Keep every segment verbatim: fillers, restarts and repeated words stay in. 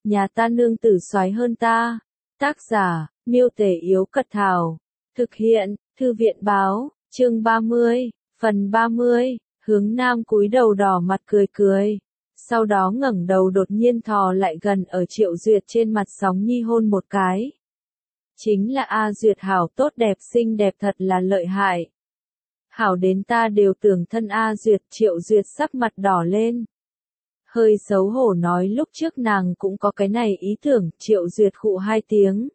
nhà ta nương tử soái hơn ta. Tác giả, Miêu Tể Yếu Cật Thảo. Thực hiện, Thư viện Báo, chương ba mươi, phần ba mươi, Hướng Nam cúi đầu đỏ mặt cười cười. Sau đó ngẩng đầu đột nhiên thò lại gần ở Triệu Duyệt trên mặt Sóng Nhi hôn một cái. Chính là A Duyệt hảo tốt đẹp xinh đẹp thật là lợi hại. Hảo đến ta đều tưởng thân A Duyệt. Triệu Duyệt sắc mặt đỏ lên. Hơi xấu hổ nói lúc trước nàng cũng có cái này ý tưởng. Triệu Duyệt khụ hai tiếng.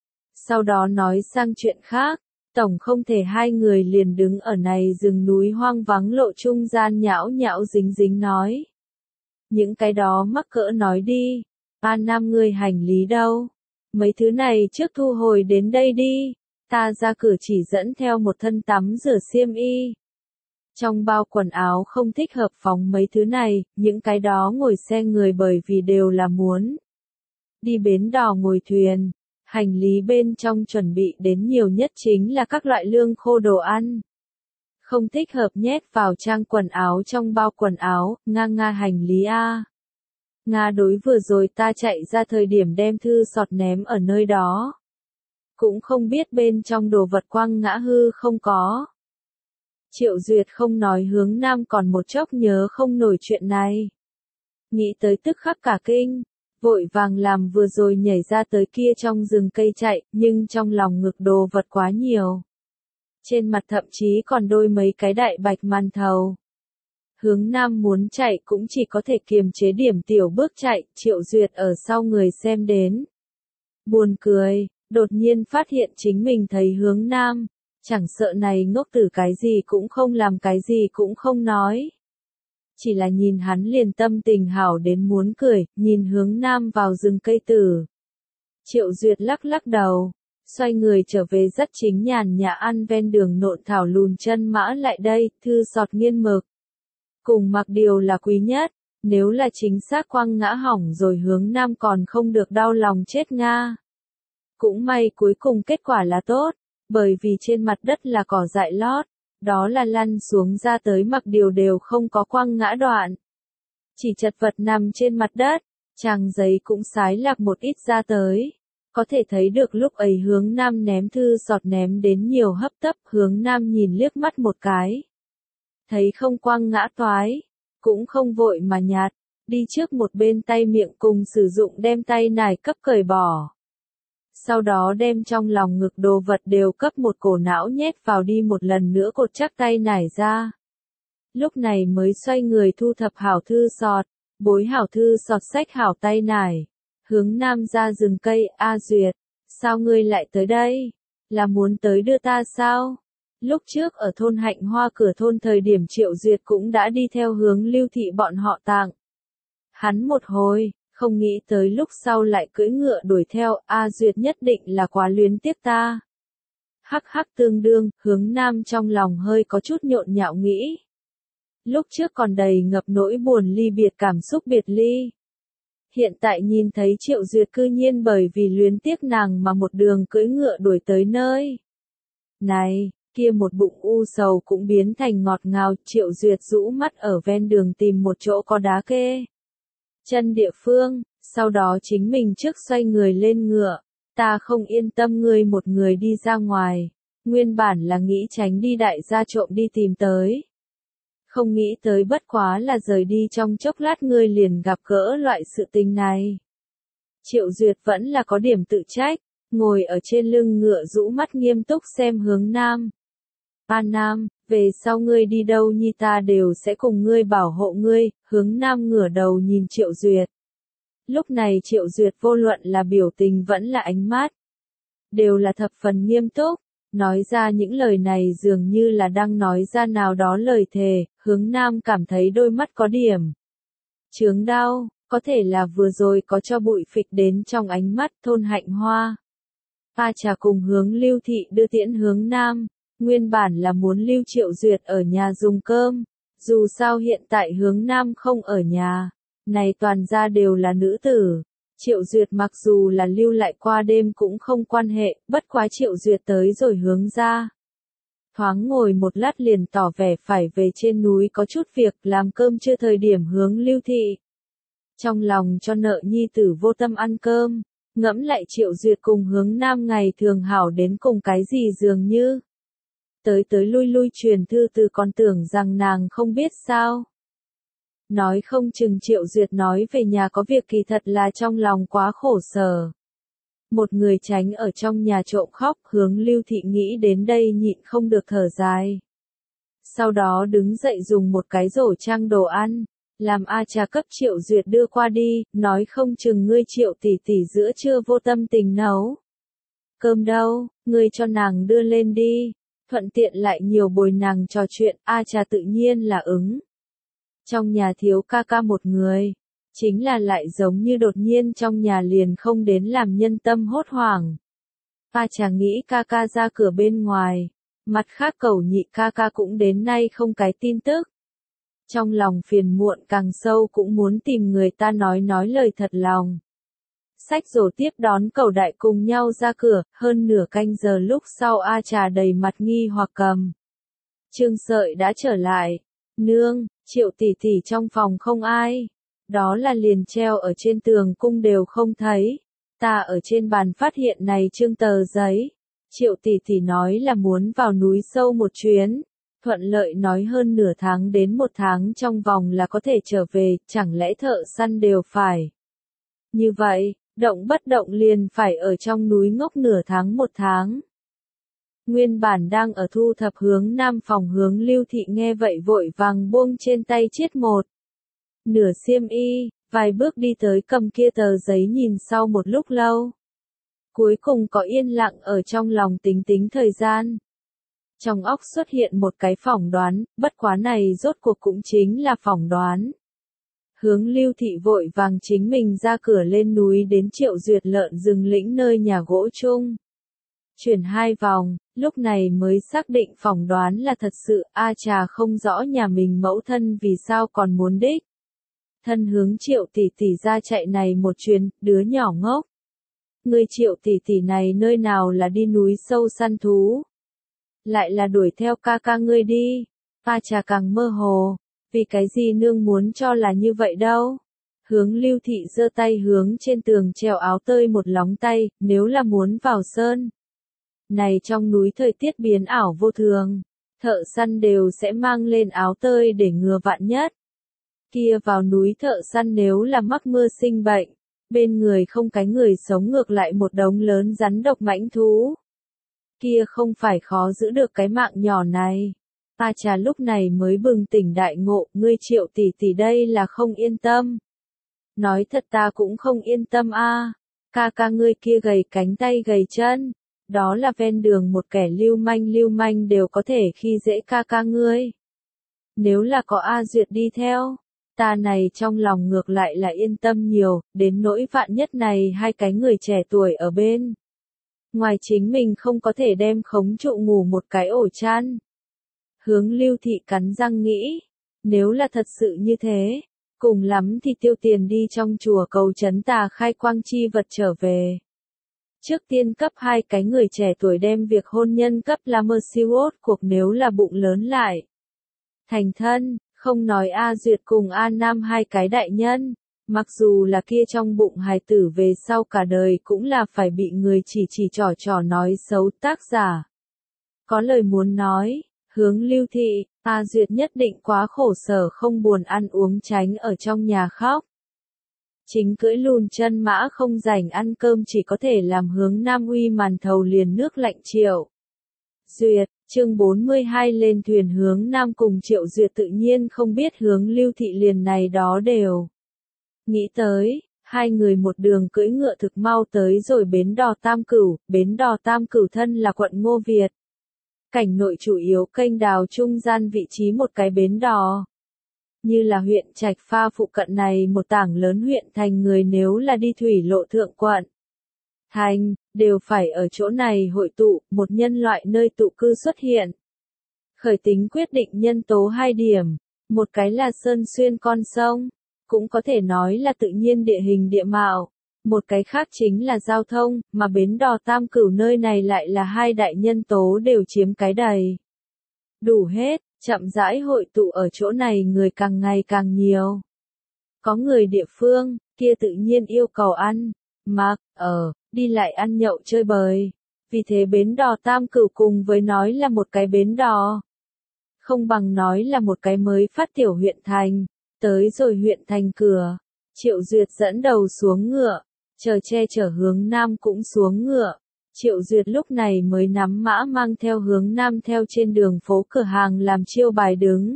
Sau đó nói sang chuyện khác. Tổng không thể hai người liền đứng ở này rừng núi hoang vắng lộ trung gian nhão nhão dính dính nói. Những cái đó mắc cỡ nói đi. A Nam ngươi hành lý đâu? Mấy thứ này trước thu hồi đến đây đi. Ta ra cửa chỉ dẫn theo một thân tắm rửa xiêm y. Trong bao quần áo không thích hợp phóng mấy thứ này, những cái đó ngồi xe người bởi vì đều là muốn đi bến đò ngồi thuyền. Hành lý bên trong chuẩn bị đến nhiều nhất chính là các loại lương khô đồ ăn. Không thích hợp nhét vào trang quần áo trong bao quần áo. Nga nga hành lý a. Nga đối vừa rồi ta chạy ra thời điểm đem thư sọt ném ở nơi đó. Cũng không biết bên trong đồ vật quăng ngã hư không có. Triệu Duyệt không nói Hướng Nam còn một chốc nhớ không nổi chuyện này. Nghĩ tới tức khắc cả kinh. Vội vàng làm vừa rồi nhảy ra tới kia trong rừng cây chạy, nhưng trong lòng ngực đồ vật quá nhiều. Trên mặt thậm chí còn đôi mấy cái đại bạch màn thầu. Hướng Nam muốn chạy cũng chỉ có thể kiềm chế điểm tiểu bước chạy. Triệu Duyệt ở sau người xem đến. Buồn cười, đột nhiên phát hiện chính mình thấy Hướng Nam. Chẳng sợ này ngốc tử cái gì cũng không làm cái gì cũng không nói. Chỉ là nhìn hắn liền tâm tình hảo đến muốn cười, nhìn Hướng Nam vào rừng cây tử. Triệu Duyệt lắc lắc đầu, xoay người trở về rất chính nhàn nhã ăn ven đường nộn thảo lùn chân mã lại đây, thư sọt nghiên mực. Cùng mặc điều là quý nhất, nếu là chính xác quăng ngã hỏng rồi Hướng Nam còn không được đau lòng chết Nga. Cũng may cuối cùng kết quả là tốt, bởi vì trên mặt đất là cỏ dại lót. Đó là lăn xuống ra tới mặc điều đều không có quăng ngã đoạn. Chỉ chật vật nằm trên mặt đất, trang giấy cũng xái lạc một ít ra tới. Có thể thấy được lúc ấy Hướng Nam ném thư sọt ném đến nhiều hấp tấp. Hướng Nam nhìn liếc mắt một cái. Thấy không quăng ngã toái, cũng không vội mà nhạt, đi trước một bên tay miệng cùng sử dụng đem tay nải cấp cởi bỏ. Sau đó đem trong lòng ngực đồ vật đều cấp một cổ não nhét vào đi một lần nữa cột chắc tay nải ra. Lúc này mới xoay người thu thập hảo thư sọt, bối hảo thư sọt xách hảo tay nải. Hướng Nam ra rừng cây. A Duyệt, sao ngươi lại tới đây? Là muốn tới đưa ta sao? Lúc trước ở thôn Hạnh Hoa cửa thôn thời điểm Triệu Duyệt cũng đã đi theo Hướng Lưu Thị bọn họ tặng. Hắn một hồi. Không nghĩ tới lúc sau lại cưỡi ngựa đuổi theo. A Duyệt nhất định là quá luyến tiếc ta. Hắc hắc tương đương. Hướng Nam trong lòng hơi có chút nhộn nhạo nghĩ. Lúc trước còn đầy ngập nỗi buồn ly biệt cảm xúc biệt ly. Hiện tại nhìn thấy Triệu Duyệt cư nhiên bởi vì luyến tiếc nàng mà một đường cưỡi ngựa đuổi tới nơi này, kia một bụng u sầu cũng biến thành ngọt ngào. Triệu Duyệt rũ mắt ở ven đường tìm một chỗ có đá kê chân địa phương, sau đó chính mình trước xoay người lên ngựa. Ta không yên tâm ngươi một người đi ra ngoài, nguyên bản là nghĩ tránh đi đại gia trộm đi tìm tới. Không nghĩ tới bất quá là rời đi trong chốc lát ngươi liền gặp gỡ loại sự tình này. Triệu Duyệt vẫn là có điểm tự trách, ngồi ở trên lưng ngựa rũ mắt nghiêm túc xem Hướng Nam. A Nam, về sau ngươi đi đâu nhi ta đều sẽ cùng ngươi bảo hộ ngươi. Hướng Nam ngửa đầu nhìn Triệu Duyệt. Lúc này Triệu Duyệt vô luận là biểu tình vẫn là ánh mắt, đều là thập phần nghiêm túc. Nói ra những lời này dường như là đang nói ra nào đó lời thề. Hướng Nam cảm thấy đôi mắt có điểm chướng đau, có thể là vừa rồi có cho bụi phịch đến trong ánh mắt. Thôn Hạnh Hoa, A Trà cùng Hướng Lưu Thị đưa tiễn Hướng Nam. Nguyên bản là muốn lưu Triệu Duyệt ở nhà dùng cơm, dù sao hiện tại Hướng Nam không ở nhà, này toàn ra đều là nữ tử. Triệu Duyệt mặc dù là lưu lại qua đêm cũng không quan hệ, bất quá Triệu Duyệt tới rồi Hướng ra. Thoáng ngồi một lát liền tỏ vẻ phải về trên núi có chút việc làm cơm chưa thời điểm Hướng Lưu Thị. Trong lòng cho nợ nhi tử vô tâm ăn cơm, ngẫm lại Triệu Duyệt cùng Hướng Nam ngày thường hảo đến cùng cái gì dường như. Tới tới lui lui truyền thư từ còn tưởng rằng nàng không biết sao. Nói không chừng Triệu Duyệt nói về nhà có việc kỳ thật là trong lòng quá khổ sở. Một người tránh ở trong nhà trộm khóc, Hướng Lưu Thị nghĩ đến đây nhịn không được thở dài. Sau đó đứng dậy dùng một cái rổ trang đồ ăn, làm A Trà cấp Triệu Duyệt đưa qua đi, nói không chừng ngươi Triệu tỷ tỷ giữa trưa vô tâm tình nấu. Cơm đâu, ngươi cho nàng đưa lên đi, thuận tiện lại nhiều bồi nàng trò chuyện, A Trà tự nhiên là ứng. Trong nhà thiếu ca ca một người, chính là lại giống như đột nhiên trong nhà liền không đến làm nhân tâm hốt hoảng. A Trà nghĩ ca ca ra cửa bên ngoài, mặt khác Cẩu Nhị ca ca cũng đến nay không cái tin tức. Trong lòng phiền muộn càng sâu cũng muốn tìm người ta nói nói lời thật lòng. Xách rổ tiếp đón Cẩu Đại cùng nhau ra cửa, hơn nửa canh giờ lúc sau A Trà đầy mặt nghi hoặc cầm. Trương Sợi đã trở lại. Nương, Triệu tỷ tỷ trong phòng không ai. Đó là liền treo ở trên tường cung đều không thấy. Ta ở trên bàn phát hiện này trương tờ giấy. Triệu tỷ tỷ nói là muốn vào núi sâu một chuyến. Thuận lợi nói hơn nửa tháng đến một tháng trong vòng là có thể trở về, chẳng lẽ thợ săn đều phải. Như vậy, động bất động liền phải ở trong núi ngốc nửa tháng một tháng. Nguyên bản đang ở thu thập Hướng Nam phòng Hướng Lưu Thị nghe vậy vội vàng buông trên tay chiết một. Nửa xiêm y, vài bước đi tới cầm kia tờ giấy nhìn sau một lúc lâu. Cuối cùng có yên lặng ở trong lòng tính tính thời gian. Trong óc xuất hiện một cái phỏng đoán, bất quá này rốt cuộc cũng chính là phỏng đoán. Hướng Lưu Thị vội vàng chính mình ra cửa lên núi đến Triệu Duyệt lợn rừng lĩnh nơi nhà gỗ chung. Chuyển hai vòng, lúc này mới xác định phỏng đoán là thật sự, A Trà không rõ nhà mình mẫu thân vì sao còn muốn đích. Thân hướng Triệu tỷ tỷ ra chạy này một chuyến, đứa nhỏ ngốc. Người Triệu tỷ tỷ này nơi nào là đi núi sâu săn thú. Lại là đuổi theo ca ca ngươi đi. A Trà càng mơ hồ, vì cái gì nương muốn cho là như vậy đâu. Hướng Lưu Thị giơ tay hướng trên tường treo áo tơi một lóng tay, nếu là muốn vào sơn. Này trong núi thời tiết biến ảo vô thường, thợ săn đều sẽ mang lên áo tơi để ngừa vạn nhất. Kia vào núi thợ săn nếu là mắc mưa sinh bệnh, bên người không cái người sống ngược lại một đống lớn rắn độc mãnh thú. Kia không phải khó giữ được cái mạng nhỏ này. A Trà lúc này mới bừng tỉnh đại ngộ, ngươi Triệu tỷ tỷ đây là không yên tâm. Nói thật ta cũng không yên tâm a. Ca ca ngươi kia gầy cánh tay gầy chân, đó là ven đường một kẻ lưu manh lưu manh đều có thể khi dễ ca ca ngươi. Nếu là có A Duyệt đi theo, ta này trong lòng ngược lại là yên tâm nhiều, đến nỗi vạn nhất này hai cái người trẻ tuổi ở bên. Ngoài chính mình không có thể đem khống trụ ngủ một cái ổ chăn. Hướng Lưu Thị cắn răng nghĩ, nếu là thật sự như thế, cùng lắm thì tiêu tiền đi trong chùa cầu trấn tà khai quang chi vật trở về. Trước tiên cấp hai cái người trẻ tuổi đem việc hôn nhân cấp là mơ siêu ốt cuộc nếu là bụng lớn lại. Thành thân, không nói A Duyệt cùng A Nam hai cái đại nhân, mặc dù là kia trong bụng hài tử về sau cả đời cũng là phải bị người chỉ chỉ trò trò nói xấu tác giả. Có lời muốn nói, Hướng Lưu Thị, A Duyệt nhất định quá khổ sở không buồn ăn uống tránh ở trong nhà khóc. Chính cưỡi lùn chân mã không rảnh ăn cơm chỉ có thể làm Hướng Nam uy màn thầu liền nước lạnh Triệu Duyệt, chương bốn mươi hai lên thuyền Hướng Nam cùng Triệu Duyệt tự nhiên không biết Hướng Lưu Thị liền này đó đều. Nghĩ tới, hai người một đường cưỡi ngựa thực mau tới rồi bến đò Tam Cửu, bến đò Tam Cửu thân là quận Ngô Việt. Cảnh nội chủ yếu kênh đào trung gian vị trí một cái bến đò. Như là huyện Trạch Pha phụ cận này một tảng lớn huyện thành người nếu là đi thủy lộ thượng quận. Thành, đều phải ở chỗ này hội tụ, một nhân loại nơi tụ cư xuất hiện. Khởi tính quyết định nhân tố hai điểm, một cái là sơn xuyên con sông, cũng có thể nói là tự nhiên địa hình địa mạo, một cái khác chính là giao thông, mà bến đò Tam Cửu nơi này lại là hai đại nhân tố đều chiếm cái đầy. Đủ hết, chậm rãi hội tụ ở chỗ này người càng ngày càng nhiều. Có người địa phương, kia tự nhiên yêu cầu ăn, mặc, ở, đi lại ăn nhậu chơi bời. Vì thế bến đò Tam Cửu cùng với nói là một cái bến đò. Không bằng nói là một cái mới phát tiểu huyện thành. Tới rồi huyện thành cửa. Triệu Duyệt dẫn đầu xuống ngựa. Chờ che chở hướng nam cũng xuống ngựa. Triệu Duyệt lúc này mới nắm mã mang theo hướng nam theo trên đường phố cửa hàng làm chiêu bài đứng.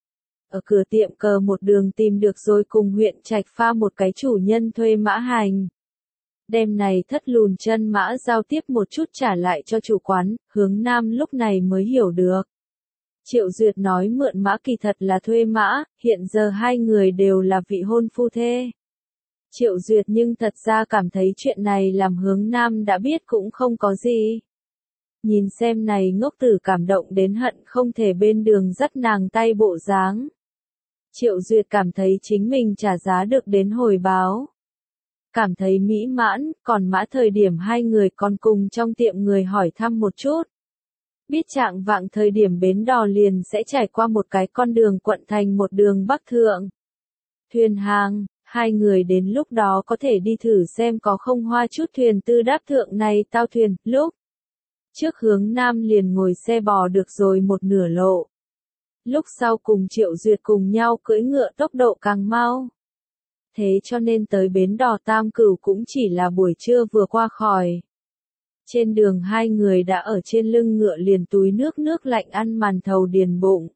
Ở cửa tiệm cờ một đường tìm được rồi cùng huyện Trạch Pha một cái chủ nhân thuê mã hành. Đêm này thất lùn chân mã giao tiếp một chút trả lại cho chủ quán, hướng nam lúc này mới hiểu được. Triệu Duyệt nói mượn mã kỳ thật là thuê mã, hiện giờ hai người đều là vị hôn phu thê. Triệu Duyệt nhưng thật ra cảm thấy chuyện này làm hướng nam đã biết cũng không có gì. Nhìn xem này ngốc tử cảm động đến hận không thể bên đường dắt nàng tay bộ dáng. Triệu Duyệt cảm thấy chính mình trả giá được đến hồi báo. Cảm thấy mỹ mãn, còn mã thời điểm hai người còn cùng trong tiệm người hỏi thăm một chút. Biết trạng vạng thời điểm bến đò liền sẽ trải qua một cái con đường quận thành một đường bắc thượng. Thuyền hàng, hai người đến lúc đó có thể đi thử xem có không hoa chút thuyền tư đáp thượng này tao thuyền, lúc. Trước hướng nam liền ngồi xe bò được rồi một nửa lộ. Lúc sau cùng Triệu Duyệt cùng nhau cưỡi ngựa tốc độ càng mau. Thế cho nên tới bến đò Tam Cửu cũng chỉ là buổi trưa vừa qua khỏi. Trên đường hai người đã ở trên lưng ngựa liền túi nước nước lạnh ăn màn thầu điền bụng.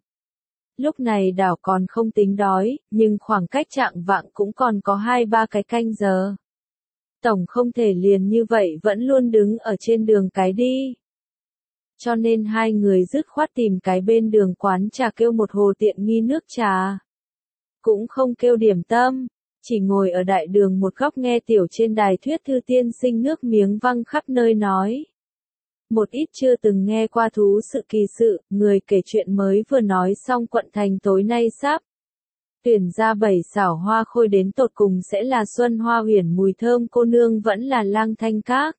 Lúc này đảo còn không tính đói, nhưng khoảng cách trạng vạng cũng còn có hai ba cái canh giờ. Tổng không thể liền như vậy vẫn luôn đứng ở trên đường cái đi. Cho nên hai người dứt khoát tìm cái bên đường quán trà kêu một hồ tiện nghi nước trà. Cũng không kêu điểm tâm, chỉ ngồi ở đại đường một góc nghe tiểu trên đài thuyết thư tiên sinh nước miếng văng khắp nơi nói. Một ít chưa từng nghe qua thú sự kỳ sự, người kể chuyện mới vừa nói xong quận thành tối nay sắp. Tuyển ra bảy xảo hoa khôi đến tột cùng sẽ là Xuân Hoa Huyền mùi thơm cô nương vẫn là Lang Thanh Các.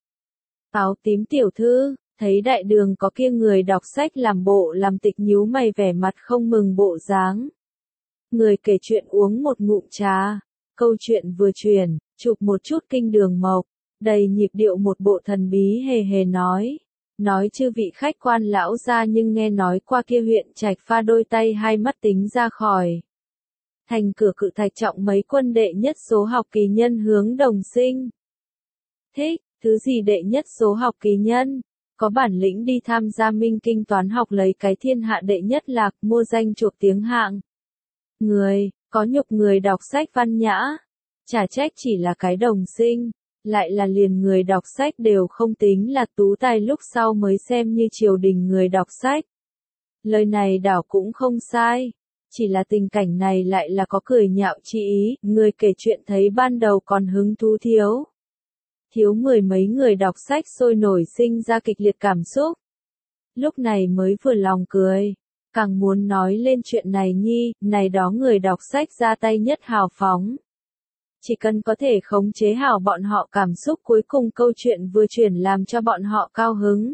Áo tím tiểu thư, thấy đại đường có kia người đọc sách làm bộ làm tịch nhíu mày vẻ mặt không mừng bộ dáng. Người kể chuyện uống một ngụm trà, câu chuyện vừa truyền, chụp một chút kinh đường mộc, đầy nhịp điệu một bộ thần bí hề hề nói. Nói chư vị khách quan lão ra nhưng nghe nói qua kia huyện Trạch Pha đôi tay hai mắt tính ra khỏi. Thành cửa cự thạch trọng mấy quân đệ nhất số học kỳ nhân hướng đồng sinh. Thích, thứ gì đệ nhất số học kỳ nhân? Có bản lĩnh đi tham gia minh kinh toán học lấy cái thiên hạ đệ nhất lạc mua danh chuộc tiếng hạng. Người, có nhục người đọc sách văn nhã. Chả trách chỉ là cái đồng sinh. Lại là liền người đọc sách đều không tính là tú tài lúc sau mới xem như triều đình người đọc sách. Lời này đảo cũng không sai. Chỉ là tình cảnh này lại là có cười nhạo chi ý, người kể chuyện thấy ban đầu còn hứng thú thiếu. Thiếu mười mấy người đọc sách sôi nổi sinh ra kịch liệt cảm xúc. Lúc này mới vừa lòng cười. Càng muốn nói lên chuyện này nhi, này đó người đọc sách ra tay nhất hào phóng. Chỉ cần có thể khống chế hảo bọn họ cảm xúc cuối cùng câu chuyện vừa chuyển làm cho bọn họ cao hứng.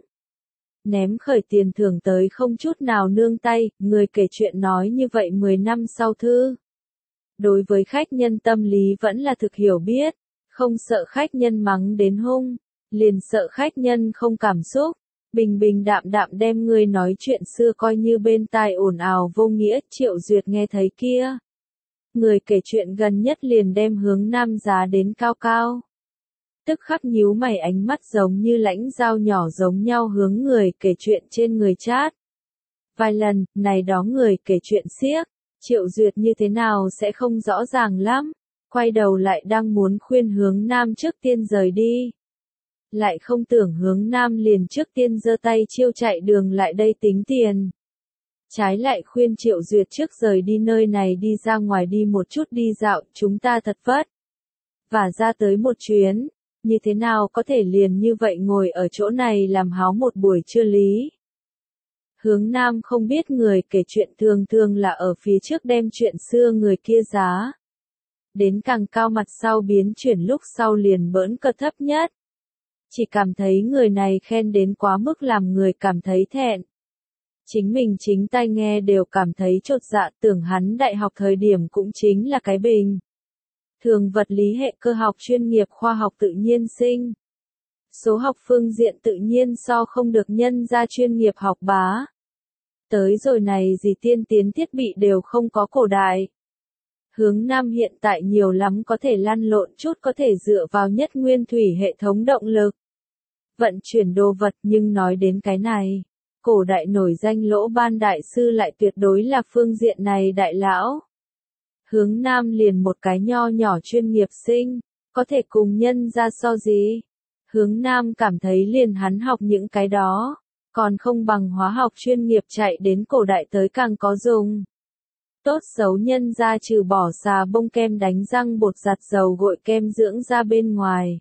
Ném khởi tiền thưởng tới không chút nào nương tay, người kể chuyện nói như vậy mười năm sau thư. Đối với khách nhân tâm lý vẫn là thực hiểu biết, không sợ khách nhân mắng đến hung, liền sợ khách nhân không cảm xúc, bình bình đạm đạm đem người nói chuyện xưa coi như bên tai ồn ào vô nghĩa. Triệu Duyệt nghe thấy kia. Người kể chuyện gần nhất liền đem hướng nam giá đến cao cao. Tức khắc nhíu mày ánh mắt giống như lãnh dao nhỏ giống nhau hướng người kể chuyện trên người chát. Vài lần, này đó người kể chuyện xiếc, Triệu Duyệt như thế nào sẽ không rõ ràng lắm. Quay đầu lại đang muốn khuyên hướng nam trước tiên rời đi. Lại không tưởng hướng nam liền trước tiên giơ tay chiêu chạy đường lại đây tính tiền. Trái lại khuyên Triệu Duyệt trước rời đi nơi này đi ra ngoài đi một chút đi dạo, chúng ta thật vất. Và ra tới một chuyến, như thế nào có thể liền như vậy ngồi ở chỗ này làm háo một buổi trưa lý. Hướng nam không biết người kể chuyện thường thường là ở phía trước đem chuyện xưa người kia giá. Đến càng cao mặt sau biến chuyển lúc sau liền bỡn cợt thấp nhất. Chỉ cảm thấy người này khen đến quá mức làm người cảm thấy thẹn. Chính mình chính tai nghe đều cảm thấy chột dạ, tưởng hắn đại học thời điểm cũng chính là cái bình. thường vật lý hệ cơ học chuyên nghiệp khoa học tự nhiên sinh. Số học phương diện tự nhiên so không được nhân ra chuyên nghiệp học bá. Tới rồi này gì tiên tiến thiết bị đều không có cổ đại. Hướng Nam hiện tại nhiều lắm có thể lăn lộn chút có thể dựa vào nhất nguyên thủy hệ thống động lực. Vận chuyển đồ vật nhưng nói đến cái này. Cổ đại nổi danh Lỗ Ban Đại Sư lại tuyệt đối là phương diện này đại lão. Hướng Nam liền một cái nho nhỏ chuyên nghiệp sinh, có thể cùng nhân ra so gì. Hướng Nam cảm thấy liền hắn học những cái đó, còn không bằng hóa học chuyên nghiệp chạy đến cổ đại tới càng có dùng. Tốt xấu nhân ra trừ bỏ xà bông kem đánh răng bột giặt dầu gội kem dưỡng da bên ngoài.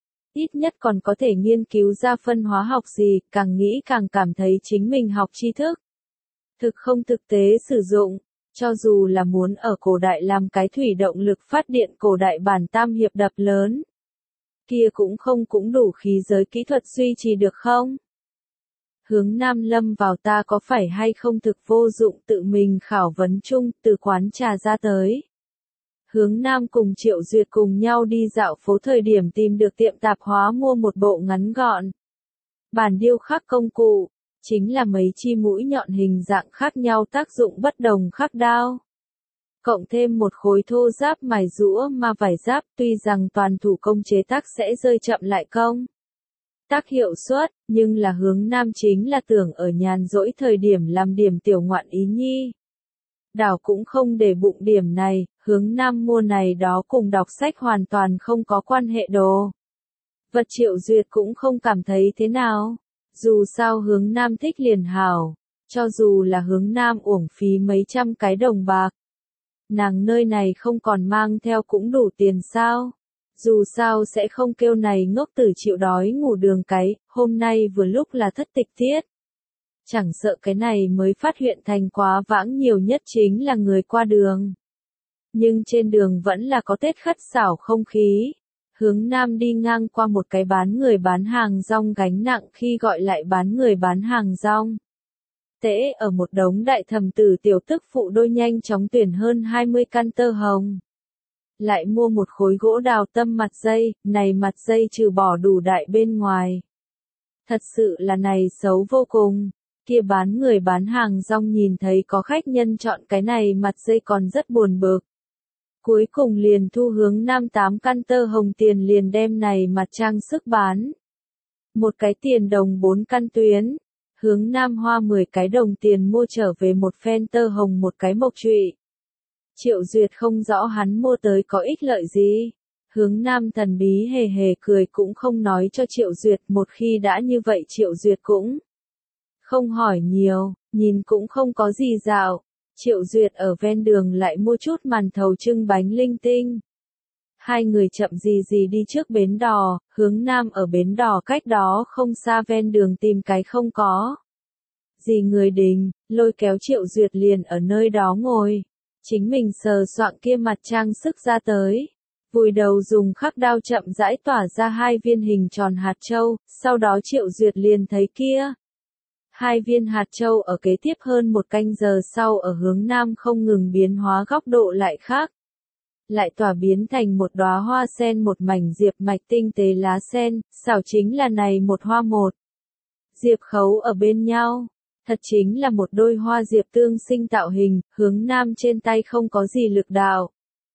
Ít nhất còn có thể nghiên cứu ra phân hóa học gì, càng nghĩ càng cảm thấy chính mình học tri thức. Thực không thực tế sử dụng, cho dù là muốn ở cổ đại làm cái thủy động lực phát điện cổ đại bản tam hiệp đập lớn. Kia cũng không cũng đủ khí giới kỹ thuật duy trì được không? Hướng Nam lâm vào ta có phải hay không thực vô dụng tự mình khảo vấn chung từ quán trà ra tới. Hướng Nam cùng Triệu Duyệt cùng nhau đi dạo phố thời điểm tìm được tiệm tạp hóa mua một bộ ngắn gọn. Bàn điêu khắc công cụ, chính là mấy chi mũi nhọn hình dạng khác nhau tác dụng bất đồng khắc đao. Cộng thêm một khối thô giáp mài rũa mà vải giáp tuy rằng toàn thủ công chế tác sẽ rơi chậm lại công. Tác hiệu suất, nhưng là Hướng Nam chính là tưởng ở nhàn rỗi thời điểm làm điểm tiểu ngoạn ý nhi. Đảo cũng không để bụng điểm này, Hướng Nam mua này đó cùng đọc sách hoàn toàn không có quan hệ đồ. Vật Triệu Duyệt cũng không cảm thấy thế nào. Dù sao Hướng Nam thích liền hảo, cho dù là Hướng Nam uổng phí mấy trăm cái đồng bạc. Nàng nơi này không còn mang theo cũng đủ tiền sao. Dù sao sẽ không kêu này ngốc tử chịu đói ngủ đường cái, hôm nay vừa lúc là thất tịch tiết. Chẳng sợ cái này mới phát hiện thành quá vãng nhiều nhất chính là người qua đường. Nhưng trên đường vẫn là có Tết khất xảo không khí. Hướng Nam đi ngang qua một cái bán người bán hàng rong gánh nặng khi gọi lại bán người bán hàng rong. Tễ ở một đống đại thầm tử tiểu tức phụ đôi nhanh chóng tuyển hơn hai mươi căn tơ hồng. Lại mua một khối gỗ đào tâm mặt dây, này mặt dây trừ bỏ đủ đại bên ngoài. Thật sự là này xấu vô cùng. Kia bán người bán hàng rong nhìn thấy có khách nhân chọn cái này mặt dây còn rất buồn bực. Cuối cùng liền thu Hướng Nam tám căn tơ hồng tiền liền đem này mặt trang sức bán. Một cái tiền đồng bốn căn tuyến. Hướng Nam hoa mười cái đồng tiền mua trở về một phen tơ hồng một cái mộc trụy. Triệu Duyệt không rõ hắn mua tới có ích lợi gì. Hướng Nam thần bí hề hề cười cũng không nói cho Triệu Duyệt, một khi đã như vậy Triệu Duyệt cũng không hỏi nhiều, nhìn cũng không có gì dạo. Triệu Duyệt ở ven đường lại mua chút màn thầu trưng bánh linh tinh. Hai người chậm gì gì đi trước bến đò, Hướng Nam ở bến đò cách đó không xa ven đường tìm cái không có gì người đình, lôi kéo Triệu Duyệt liền ở nơi đó ngồi. Chính mình sờ soạng kia mặt trang sức ra tới. Vùi đầu dùng khắc đao chậm rãi tỏa ra hai viên hình tròn hạt châu, sau đó Triệu Duyệt liền thấy kia. Hai viên hạt châu ở kế tiếp hơn một canh giờ sau ở Hướng Nam không ngừng biến hóa góc độ lại khác. Lại tỏa biến thành một đóa hoa sen một mảnh diệp mạch tinh tế lá sen, xảo chính là này một hoa một. Diệp khấu ở bên nhau. Thật chính là một đôi hoa diệp tương sinh tạo hình, Hướng Nam trên tay không có gì lực đạo.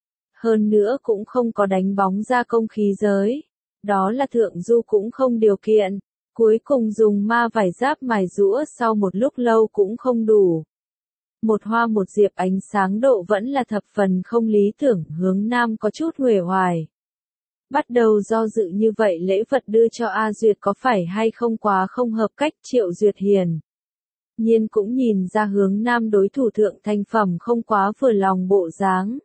Hơn nữa cũng không có đánh bóng ra công khí giới. Đó là thượng du cũng không điều kiện. Cuối cùng dùng ma vải giáp mài rũa sau một lúc lâu cũng không đủ. Một hoa một diệp ánh sáng độ vẫn là thập phần không lý tưởng, Hướng Nam có chút uể oải. Bắt đầu do dự như vậy lễ vật đưa cho A Duyệt có phải hay không quá không hợp cách. Triệu Duyệt hiền nhiên cũng nhìn ra Hướng Nam đối thủ thượng thành phẩm không quá vừa lòng bộ dáng.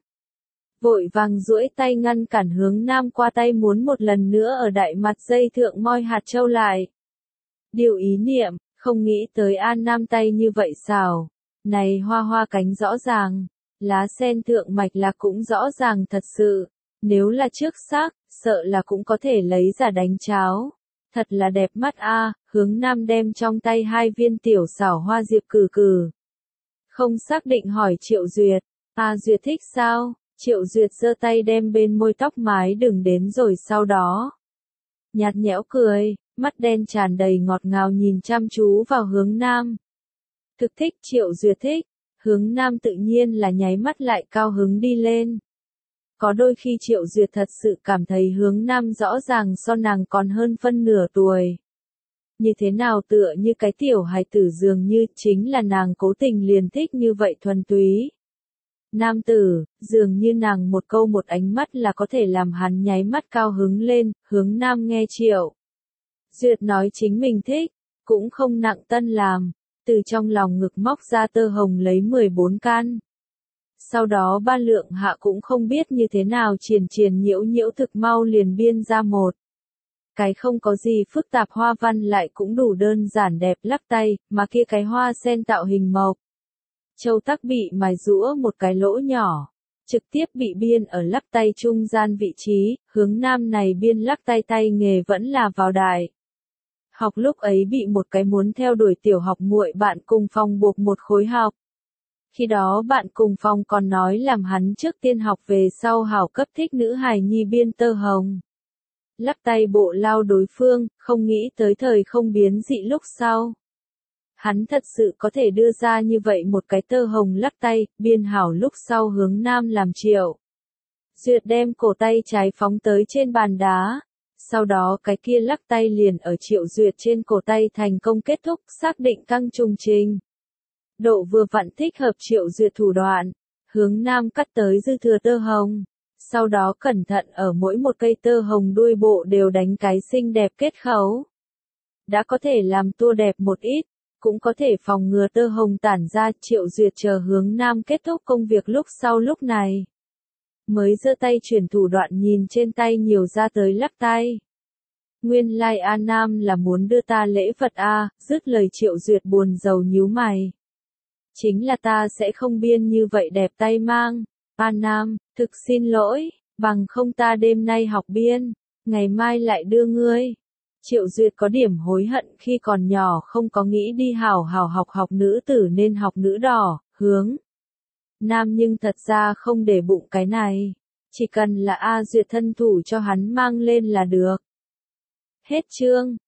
Vội vàng duỗi tay ngăn cản Hướng Nam qua tay muốn một lần nữa ở đại mặt dây thượng moi hạt châu lại. Điều ý niệm, không nghĩ tới An Nam tay như vậy xảo. Này hoa hoa cánh rõ ràng, lá sen thượng mạch là cũng rõ ràng thật sự. Nếu là trước xác, sợ là cũng có thể lấy ra đánh cháo. Thật là đẹp mắt a. Hướng Nam đem trong tay hai viên tiểu xảo hoa diệp cử cử. Không xác định hỏi Triệu Duyệt, A Duyệt thích sao? Triệu Duyệt giơ tay đem bên môi tóc mái đừng đến rồi sau đó. Nhạt nhẽo cười, mắt đen tràn đầy ngọt ngào nhìn chăm chú vào Hướng Nam. Thực thích, Triệu Duyệt thích. Hướng Nam tự nhiên là nháy mắt lại cao hứng đi lên. Có đôi khi Triệu Duyệt thật sự cảm thấy Hướng Nam rõ ràng so nàng còn hơn phân nửa tuổi. Như thế nào tựa như cái tiểu hài tử dường như chính là nàng cố tình liền thích như vậy thuần túy. Nam tử, dường như nàng một câu một ánh mắt là có thể làm hắn nháy mắt cao hứng lên. Hướng Nam nghe Triệu Duyệt nói chính mình thích, cũng không nặng tân làm, từ trong lòng ngực móc ra tơ hồng lấy mười bốn can. Sau đó ba lượng hạ cũng không biết như thế nào triền triền nhiễu nhiễu thực mau liền biên ra một. Cái không có gì phức tạp hoa văn lại cũng đủ đơn giản đẹp lắc tay, mà kia cái hoa sen tạo hình mộc. Châu tắc bị mài rũa một cái lỗ nhỏ, trực tiếp bị biên ở lắc tay trung gian vị trí. Hướng Nam này biên lắc tay tay nghề vẫn là vào đại học lúc ấy bị một cái muốn theo đuổi tiểu học muội bạn cùng phòng buộc một khối học. Khi đó bạn cùng phòng còn nói làm hắn trước tiên học về sau hảo cấp thích nữ hài nhi biên tơ hồng. Lắc tay bộ lao đối phương, không nghĩ tới thời không biến dị lúc sau. Hắn thật sự có thể đưa ra như vậy một cái tơ hồng lắc tay, biên hảo lúc sau Hướng Nam làm Triệu Duyệt đem cổ tay trái phóng tới trên bàn đá. Sau đó cái kia lắc tay liền ở Triệu Duyệt trên cổ tay thành công kết thúc, xác định căng trùng trình. Độ vừa vặn thích hợp Triệu Duyệt thủ đoạn. Hướng Nam cắt tới dư thừa tơ hồng. Sau đó cẩn thận ở mỗi một cây tơ hồng đuôi bộ đều đánh cái xinh đẹp kết khấu. Đã có thể làm tua đẹp một ít, cũng có thể phòng ngừa tơ hồng tản ra. Triệu Duyệt chờ Hướng Nam kết thúc công việc lúc sau lúc này. Mới giơ tay chuyển thủ đoạn nhìn trên tay nhiều ra tới lắc tay. Nguyên lai like A Nam là muốn đưa ta lễ vật A, dứt lời Triệu Duyệt buồn rầu nhíu mày. Chính là ta sẽ không biên như vậy đẹp tay mang. A Nam, thực xin lỗi, bằng không ta đêm nay học biên, ngày mai lại đưa ngươi. Triệu Duyệt có điểm hối hận khi còn nhỏ không có nghĩ đi hảo hảo học học nữ tử nên học nữ đỏ. Hướng Nam nhưng thật ra không để bụng cái này. Chỉ cần là A Duyệt thân thủ cho hắn mang lên là được. Hết chương.